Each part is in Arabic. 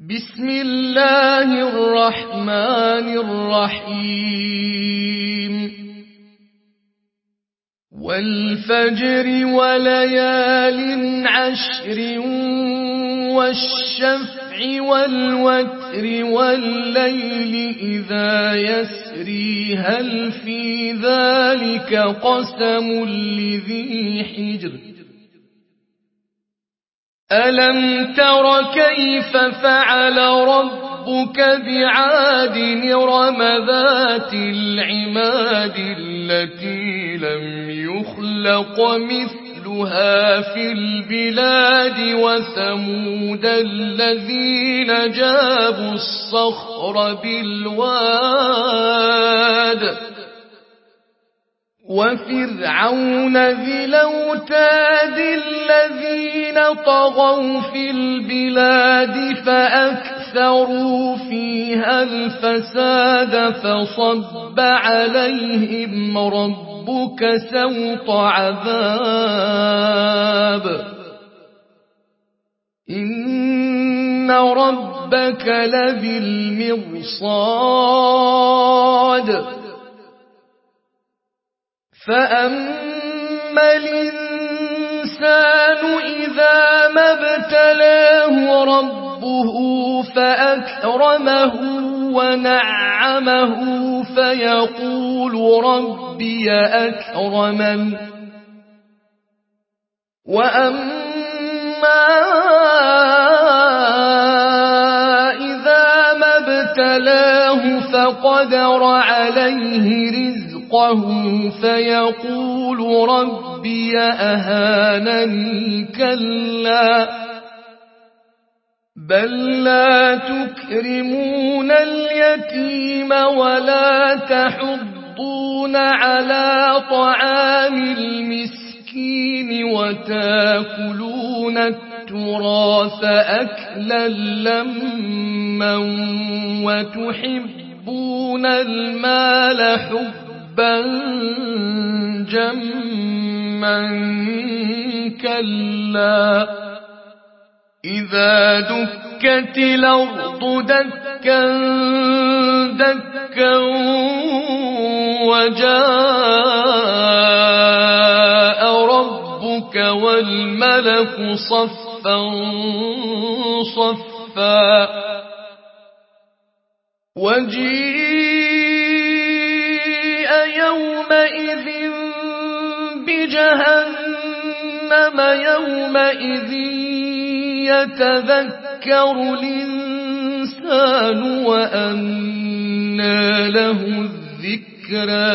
بسم الله الرحمن الرحيم والفجر وليال عشر والشفع والوتر والليل إذا يسري هل في ذلك قسم لذي حجر ألم تر كيف فعل ربك بعاد إرم ذات العماد التي لم يخلق مثلها في البلاد وثمود الذين جابوا الصخر بالواد وفرعون ذي الأوتاد الذين طغوا في البلاد فأكثروا فيها الفساد فصب عليهم ربك سوط عذاب إن ربك لبالمرصاد فأما الإنسان إذا ما ابتلاه ربه فأكرمه ونعمه فيقول ربي أكرمن وأما إذا ما ابتلاه فقدر عليه رزقه فيقول ربي أهانني كلا بل لا تكرمون اليتيم ولا تحضون على طعام المسكين وتاكلون التراث أكلا لما وتحبون المال حبا جما كلا إذا دكت الأرض دكا دكا وجاء ربك والملك صفا صفا وجيء يومئذ بجهنم يومئذ يتذكر الإنسان وأنى له الذكرى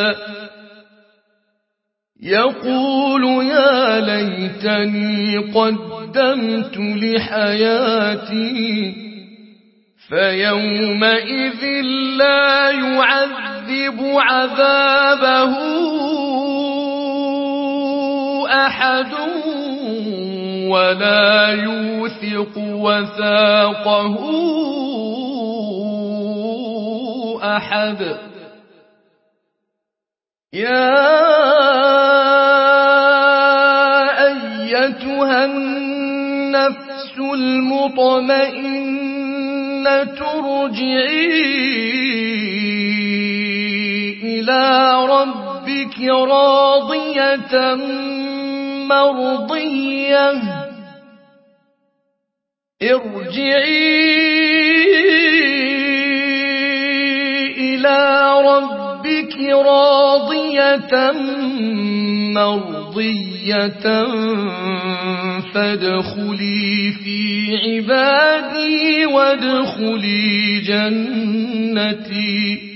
يقول يا ليتني قدمت لحياتي فيومئذ لا يعذب عذابه أحد ولا يوثق وثاقه أحد يا أيتها النفس المطمئنة ارجعي إلى ربك راضية مرضية ارجعي إلى ربك راضية مرضية فادخلي في عبادي وادخلي جنتي